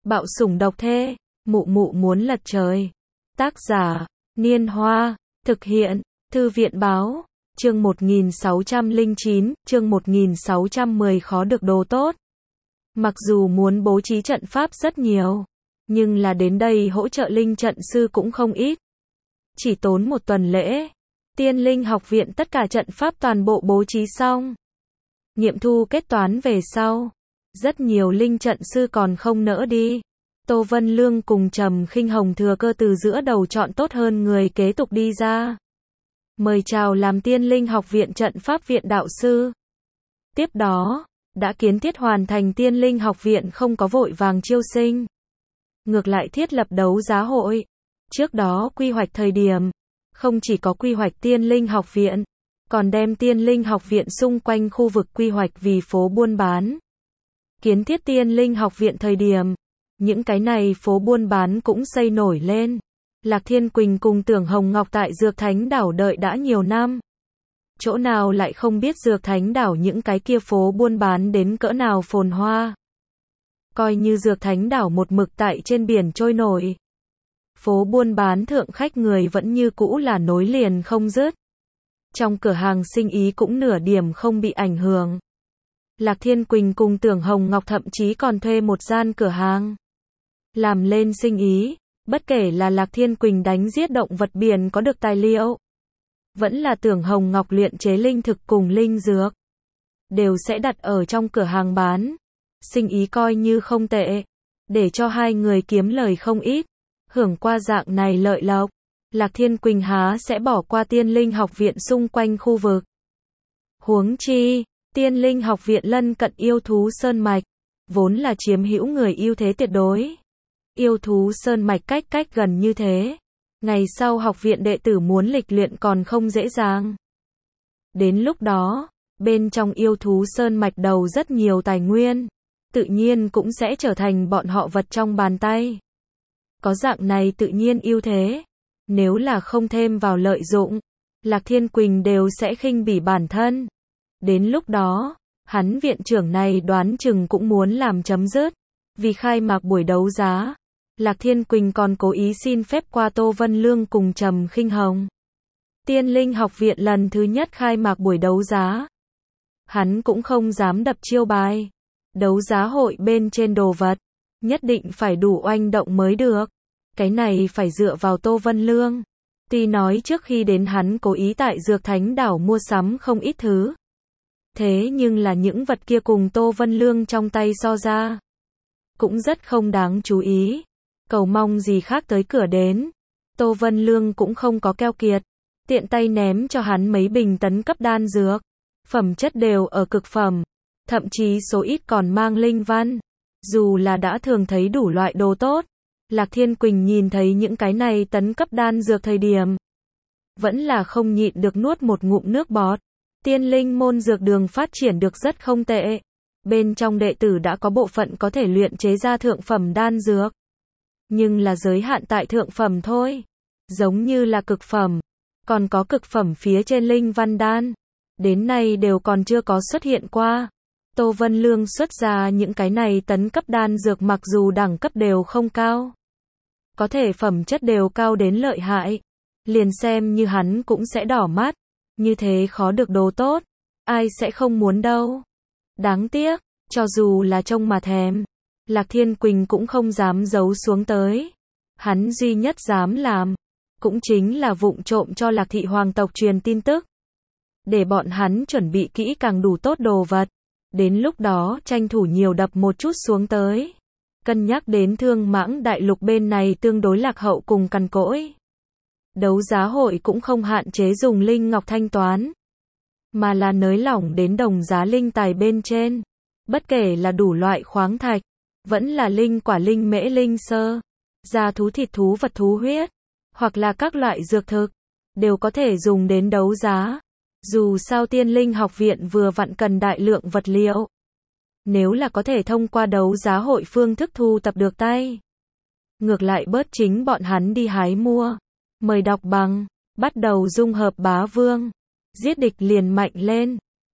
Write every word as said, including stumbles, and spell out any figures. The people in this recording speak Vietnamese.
Bạo sủng độc thê, mụ mụ muốn lật trời. Tác giả, Niên Hoa, thực hiện, Thư viện Báo, chương một nghìn sáu trăm lẻ chín, chương một nghìn sáu trăm mười khó được đồ tốt. Mặc dù muốn bố trí trận pháp rất nhiều, nhưng là đến đây hỗ trợ linh trận sư cũng không ít. Chỉ tốn một tuần lễ, Tiên Linh học viện tất cả trận pháp toàn bộ bố trí xong. Nghiệm thu kết toán về sau, rất nhiều linh trận sư còn không nỡ đi. Tô Vân Lương cùng Trầm Khinh Hồng thừa cơ từ giữa đầu chọn tốt hơn người kế tục đi ra. Mời chào làm Tiên Linh học viện trận pháp viện đạo sư. Tiếp đó, đã kiến thiết hoàn thành Tiên Linh học viện không có vội vàng chiêu sinh. Ngược lại thiết lập đấu giá hội. Trước đó quy hoạch thời điểm, không chỉ có quy hoạch Tiên Linh học viện, còn đem Tiên Linh học viện xung quanh khu vực quy hoạch vì phố buôn bán. Kiến thiết Tiên Linh học viện thời điểm, những cái này phố buôn bán cũng xây nổi lên. Lạc Thiên Quỳnh cùng Tưởng Hồng Ngọc tại Dược Thánh Đảo đợi đã nhiều năm. Chỗ nào lại không biết Dược Thánh Đảo những cái kia phố buôn bán đến cỡ nào phồn hoa. Coi như Dược Thánh Đảo một mực tại trên biển trôi nổi. Phố buôn bán thượng khách người vẫn như cũ là nối liền không dứt. Trong cửa hàng sinh ý cũng nửa điểm không bị ảnh hưởng. Lạc Thiên Quỳnh cùng Tưởng Hồng Ngọc thậm chí còn thuê một gian cửa hàng. Làm lên sinh ý, bất kể là Lạc Thiên Quỳnh đánh giết động vật biển có được tài liệu, vẫn là Tưởng Hồng Ngọc luyện chế linh thực cùng linh dược, đều sẽ đặt ở trong cửa hàng bán. Sinh ý coi như không tệ, để cho hai người kiếm lời không ít. Hưởng qua dạng này lợi lộc, Lạc Thiên Quỳnh há sẽ bỏ qua Tiên Linh học viện xung quanh khu vực. Huống chi, Tiên Linh học viện lân cận yêu thú sơn mạch, vốn là chiếm hữu người ưu thế tuyệt đối. Yêu thú sơn mạch cách cách gần như thế, ngày sau học viện đệ tử muốn lịch luyện còn không dễ dàng. Đến lúc đó, bên trong yêu thú sơn mạch đầu rất nhiều tài nguyên, tự nhiên cũng sẽ trở thành bọn họ vật trong bàn tay. Có dạng này tự nhiên ưu thế, nếu là không thêm vào lợi dụng, Lạc Thiên Quỳnh đều sẽ khinh bỉ bản thân. Đến lúc đó, hắn viện trưởng này đoán chừng cũng muốn làm chấm dứt. Vì khai mạc buổi đấu giá, Lạc Thiên Quỳnh còn cố ý xin phép qua Tô Vân Lương cùng Trầm Khinh Hồng. Tiên Linh học viện lần thứ nhất khai mạc buổi đấu giá, hắn cũng không dám đập chiêu bài. Đấu giá hội bên trên đồ vật, nhất định phải đủ oanh động mới được. Cái này phải dựa vào Tô Vân Lương. Tuy nói trước khi đến hắn cố ý tại Dược Thánh Đảo mua sắm không ít thứ. Thế nhưng là những vật kia cùng Tô Vân Lương trong tay so ra, cũng rất không đáng chú ý. Cầu mong gì khác tới cửa đến. Tô Vân Lương cũng không có keo kiệt, tiện tay ném cho hắn mấy bình tấn cấp đan dược. Phẩm chất đều ở cực phẩm, thậm chí số ít còn mang linh văn. Dù là đã thường thấy đủ loại đồ tốt, Lạc Thiên Quỳnh nhìn thấy những cái này tấn cấp đan dược thời điểm, vẫn là không nhịn được nuốt một ngụm nước bọt. Tiên Linh môn dược đường phát triển được rất không tệ. Bên trong đệ tử đã có bộ phận có thể luyện chế ra thượng phẩm đan dược. Nhưng là giới hạn tại thượng phẩm thôi. Giống như là cực phẩm, còn có cực phẩm phía trên linh văn đan, đến nay đều còn chưa có xuất hiện qua. Tô Vân Lương xuất ra những cái này tấn cấp đan dược mặc dù đẳng cấp đều không cao, có thể phẩm chất đều cao đến lợi hại. Liền xem như hắn cũng sẽ đỏ mắt. Như thế khó được đồ tốt, ai sẽ không muốn đâu. Đáng tiếc, cho dù là trông mà thèm, Lạc Thiên Quỳnh cũng không dám giấu xuống tới. Hắn duy nhất dám làm, cũng chính là vụng trộm cho Lạc thị hoàng tộc truyền tin tức, để bọn hắn chuẩn bị kỹ càng đủ tốt đồ vật. Đến lúc đó tranh thủ nhiều đập một chút xuống tới. Cân nhắc đến Thương Mãng đại lục bên này tương đối lạc hậu cùng cằn cỗi. Đấu giá hội cũng không hạn chế dùng linh ngọc thanh toán, mà là nới lỏng đến đồng giá linh tài bên trên. Bất kể là đủ loại khoáng thạch, vẫn là linh quả linh mễ linh sơ, gia thú thịt thú vật thú huyết, hoặc là các loại dược thực, đều có thể dùng đến đấu giá. Dù sao Tiên Linh học viện vừa vặn cần đại lượng vật liệu. Nếu là có thể thông qua đấu giá hội phương thức thu tập được tay, ngược lại bớt chính bọn hắn đi hái mua. Mời đọc bằng, bắt đầu dung hợp bá vương, giết địch liền mạnh lên.